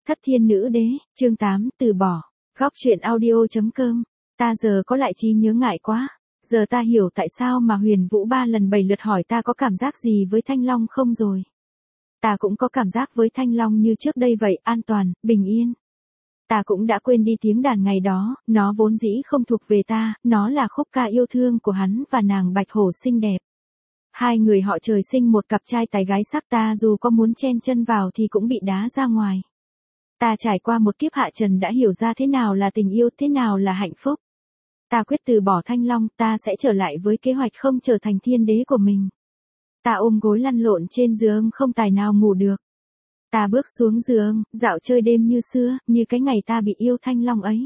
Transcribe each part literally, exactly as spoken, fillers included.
Thất thiên nữ đế, chương tám, từ bỏ. Góc truyện audio.com. Ta giờ có lại trí nhớ ngại quá. Giờ ta hiểu tại sao mà Huyền Vũ ba lần bảy lượt hỏi ta có cảm giác gì với Thanh Long không rồi. Ta cũng có cảm giác với Thanh Long như trước đây vậy, an toàn, bình yên. Ta cũng đã quên đi tiếng đàn ngày đó, nó vốn dĩ không thuộc về ta, nó là khúc ca yêu thương của hắn và nàng Bạch Hổ xinh đẹp. Hai người họ trời sinh một cặp trai tài gái sắc, ta dù có muốn chen chân vào thì cũng bị đá ra ngoài. Ta trải qua một kiếp hạ trần đã hiểu ra thế nào là tình yêu, thế nào là hạnh phúc. Ta quyết từ bỏ Thanh Long, ta sẽ trở lại với kế hoạch không trở thành thiên đế của mình. Ta ôm gối lăn lộn trên giường không tài nào ngủ được. Ta bước xuống giường, dạo chơi đêm như xưa, như cái ngày ta bị yêu Thanh Long ấy.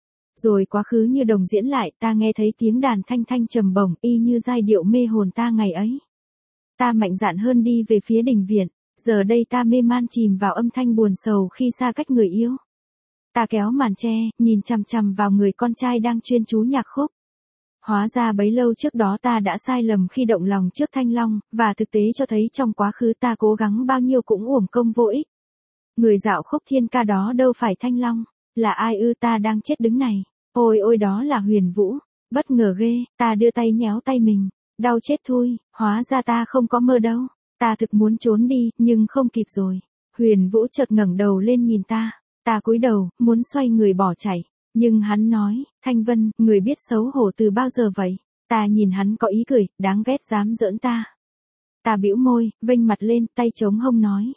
Rồi quá khứ như đồng diễn lại, ta nghe thấy tiếng đàn thanh thanh trầm bổng, y như giai điệu mê hồn ta ngày ấy. Ta mạnh dạn hơn đi về phía đình viện, giờ đây ta mê man chìm vào âm thanh buồn sầu khi xa cách người yêu. Ta kéo màn che, nhìn chằm chằm vào người con trai đang chuyên chú nhạc khúc. Hóa ra bấy lâu trước đó ta đã sai lầm khi động lòng trước Thanh Long, và thực tế cho thấy trong quá khứ ta cố gắng bao nhiêu cũng uổng công vô ích. Người dạo khúc thiên ca đó đâu phải Thanh Long, là ai ư? Ta đang chết đứng này. Ôi ôi, đó là Huyền Vũ. Bất ngờ ghê, ta đưa tay nhéo tay mình. Đau chết thôi, hóa ra ta không có mơ đâu. Ta thực muốn trốn đi, nhưng không kịp rồi. Huyền Vũ chợt ngẩng đầu lên nhìn ta. Ta cúi đầu, muốn xoay người bỏ chạy. Nhưng hắn nói, Thanh Vân, người biết xấu hổ từ bao giờ vậy? Ta nhìn hắn có ý cười, đáng ghét dám giỡn ta. Ta bĩu môi, vênh mặt lên, tay chống hông nói.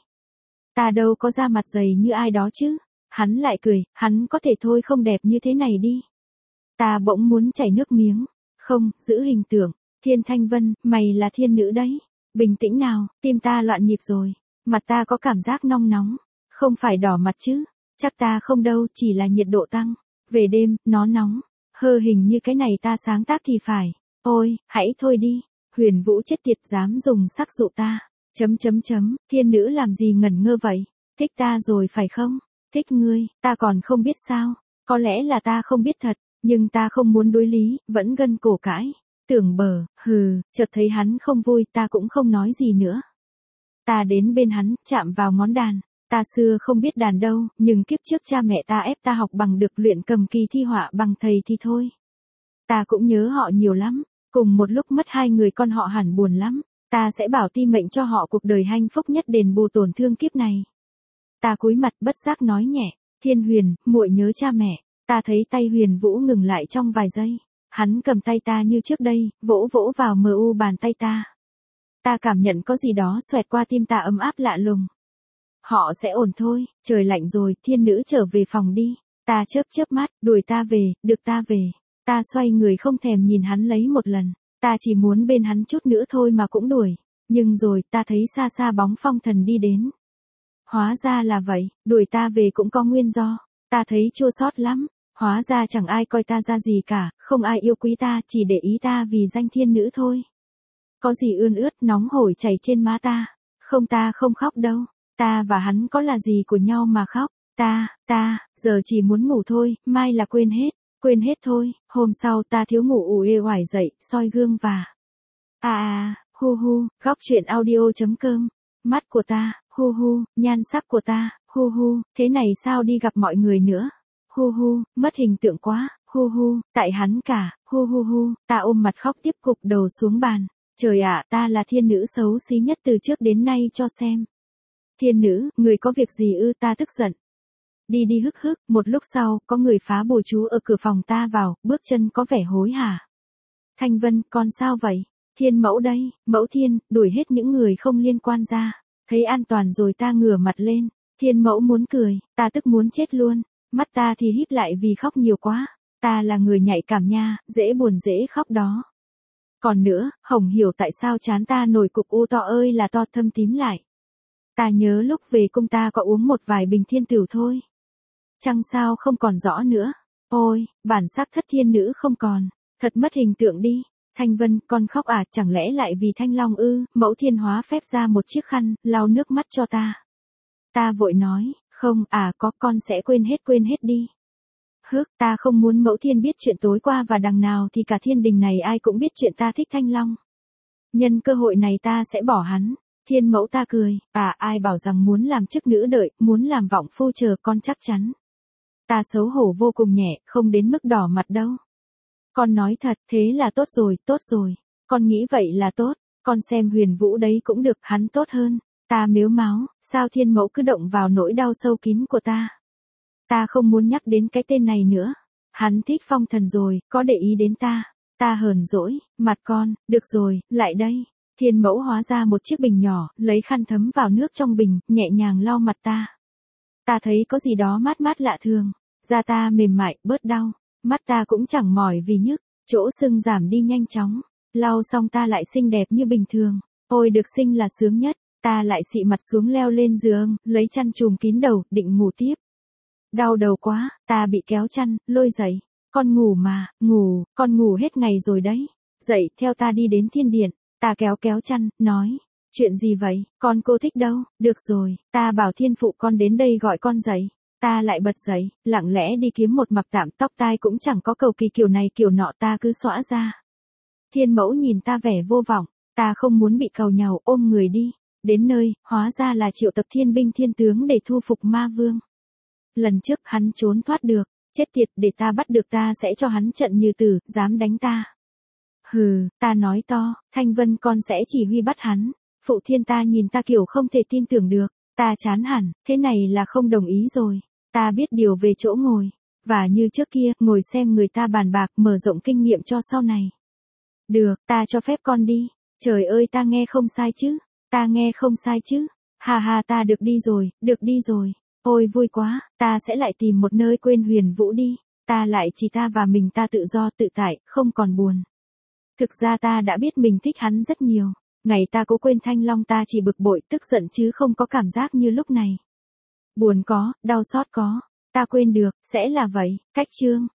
Ta đâu có da mặt dày như ai đó chứ. Hắn lại cười, hắn có thể thôi không đẹp như thế này đi. Ta bỗng muốn chảy nước miếng. Không, giữ hình tượng. Thiên Thanh Vân, mày là thiên nữ đấy. Bình tĩnh nào, tim ta loạn nhịp rồi. Mặt ta có cảm giác nong nóng. Không phải đỏ mặt chứ. Chắc ta không đâu, chỉ là nhiệt độ tăng. Về đêm, nó nóng. Hơ hình như cái này ta sáng tác thì phải. Ôi, hãy thôi đi. Huyền Vũ chết tiệt dám dùng sắc dụ ta. Chấm chấm chấm, thiên nữ làm gì ngẩn ngơ vậy? Thích ta rồi phải không? Thích ngươi, ta còn không biết sao. Có lẽ là ta không biết thật, nhưng ta không muốn đối lý, vẫn gân cổ cãi. Tưởng bờ, hừ, chợt thấy hắn không vui, ta cũng không nói gì nữa. Ta đến bên hắn, chạm vào ngón đàn. Ta xưa không biết đàn đâu, nhưng kiếp trước cha mẹ ta ép ta học bằng được, luyện cầm kỳ thi họa bằng thầy thì thôi. Ta cũng nhớ họ nhiều lắm, cùng một lúc mất hai người con họ hẳn buồn lắm. Ta sẽ bảo ti mệnh cho họ cuộc đời hạnh phúc nhất đền bù tổn thương kiếp này. Ta cúi mặt bất giác nói nhẹ, Thiên Huyền, muội nhớ cha mẹ. Ta thấy tay Huyền Vũ ngừng lại trong vài giây. Hắn cầm tay ta như trước đây, vỗ vỗ vào mờ u bàn tay ta. Ta cảm nhận có gì đó xoẹt qua tim ta ấm áp lạ lùng. Họ sẽ ổn thôi, trời lạnh rồi, thiên nữ trở về phòng đi. Ta chớp chớp mắt, đuổi ta về, được ta về. Ta xoay người không thèm nhìn hắn lấy một lần. Ta chỉ muốn bên hắn chút nữa thôi mà cũng đuổi. Nhưng rồi, ta thấy xa xa bóng phong thần đi đến. Hóa ra là vậy, đuổi ta về cũng có nguyên do. Ta thấy chua xót lắm. Hóa ra chẳng ai coi ta ra gì cả, không ai yêu quý ta, chỉ để ý ta vì danh thiên nữ thôi. Có gì ươn ướt nóng hổi chảy trên má ta. Không, ta không khóc đâu. Ta và hắn có là gì của nhau mà khóc. Ta, ta, giờ chỉ muốn ngủ thôi, mai là quên hết. Quên hết thôi. Hôm sau ta thiếu ngủ uể oải dậy, soi gương và... À à, hu hu, góc truyện audio.com. Mắt của ta, hu hu, nhan sắc của ta, hu hu, thế này sao đi gặp mọi người nữa. Hu hu, mất hình tượng quá, hu hu, tại hắn cả, hu hu hu, ta ôm mặt khóc tiếp cục đầu xuống bàn. Trời ạ, ta là thiên nữ xấu xí nhất từ trước đến nay cho xem. Thiên nữ, người có việc gì ư? Ta tức giận. Đi đi hức hức, một lúc sau, có người phá bùa chú ở cửa phòng ta vào, bước chân có vẻ hối hả. Thanh Vân, con sao vậy? Thiên mẫu đây, mẫu thiên, đuổi hết những người không liên quan ra. Thấy an toàn rồi ta ngửa mặt lên. Thiên mẫu muốn cười, ta tức muốn chết luôn. Mắt ta thì híp lại vì khóc nhiều quá. Ta là người nhạy cảm nha, dễ buồn dễ khóc đó. Còn nữa, Hồng hiểu tại sao trán ta nổi cục u to ơi là to, thâm tím lại. Ta nhớ lúc về cung ta có uống một vài bình thiên tửu thôi. Chăng sao không còn rõ nữa. Ôi, bản sắc thất thiên nữ không còn. Thật mất hình tượng đi. Thanh Vân, con khóc à, chẳng lẽ lại vì Thanh Long ư? Mẫu thiên hóa phép ra một chiếc khăn, lau nước mắt cho ta. Ta vội nói, không, à có, con sẽ quên hết quên hết đi. Hước, ta không muốn mẫu thiên biết chuyện tối qua và đằng nào thì cả thiên đình này ai cũng biết chuyện ta thích Thanh Long. Nhân cơ hội này ta sẽ bỏ hắn. Thiên mẫu ta cười, à ai bảo rằng muốn làm chức nữ đợi, muốn làm vọng phu chờ con chắc chắn. Ta xấu hổ vô cùng nhẹ, không đến mức đỏ mặt đâu. Con nói thật, thế là tốt rồi, tốt rồi. Con nghĩ vậy là tốt, con xem Huyền Vũ đấy cũng được, hắn tốt hơn. Ta mếu máo, sao thiên mẫu cứ động vào nỗi đau sâu kín của ta. Ta không muốn nhắc đến cái tên này nữa. Hắn thích Phong Thần rồi, có để ý đến ta. Ta hờn dỗi, mặt con, được rồi, lại đây. Thiên mẫu hóa ra một chiếc bình nhỏ, lấy khăn thấm vào nước trong bình, nhẹ nhàng lau mặt ta. Ta thấy có gì đó mát mát lạ thường. Da ta mềm mại, bớt đau. Mắt ta cũng chẳng mỏi vì nhức, chỗ sưng giảm đi nhanh chóng. Lau xong ta lại xinh đẹp như bình thường. Ôi được xinh là sướng nhất. Ta lại xị mặt xuống leo lên giường, lấy chăn trùm kín đầu, định ngủ tiếp. Đau đầu quá, ta bị kéo chăn, lôi dậy. Con ngủ mà, ngủ, con ngủ hết ngày rồi đấy. Dậy, theo ta đi đến thiên điện. Ta kéo kéo chăn, nói. Chuyện gì vậy, con cô thích đâu, được rồi, ta bảo thiên phụ con đến đây gọi con dậy. Ta lại bật dậy, lặng lẽ đi kiếm một mặc tạm tóc tai cũng chẳng có cầu kỳ kiểu này kiểu nọ ta cứ xõa ra. Thiên mẫu nhìn ta vẻ vô vọng, ta không muốn bị càu nhàu ôm người đi. Đến nơi, hóa ra là triệu tập thiên binh thiên tướng để thu phục ma vương. Lần trước hắn trốn thoát được, chết tiệt để ta bắt được ta sẽ cho hắn trận như tử, dám đánh ta. Hừ, ta nói to, Thanh Vân con sẽ chỉ huy bắt hắn. Phụ thiên ta nhìn ta kiểu không thể tin tưởng được, ta chán hẳn, thế này là không đồng ý rồi. Ta biết điều về chỗ ngồi, và như trước kia, ngồi xem người ta bàn bạc mở rộng kinh nghiệm cho sau này. Được, ta cho phép con đi. Trời ơi ta nghe không sai chứ, ta nghe không sai chứ. Hà hà ta được đi rồi, được đi rồi. Ôi vui quá, ta sẽ lại tìm một nơi quên Huyền Vũ đi. Ta lại chỉ ta và mình ta tự do tự tại, không còn buồn. Thực ra ta đã biết mình thích hắn rất nhiều. Ngày ta cố quên Thanh Long ta chỉ bực bội tức giận chứ không có cảm giác như lúc này. Buồn có, đau xót có. Ta quên được, sẽ là vậy, cách chương.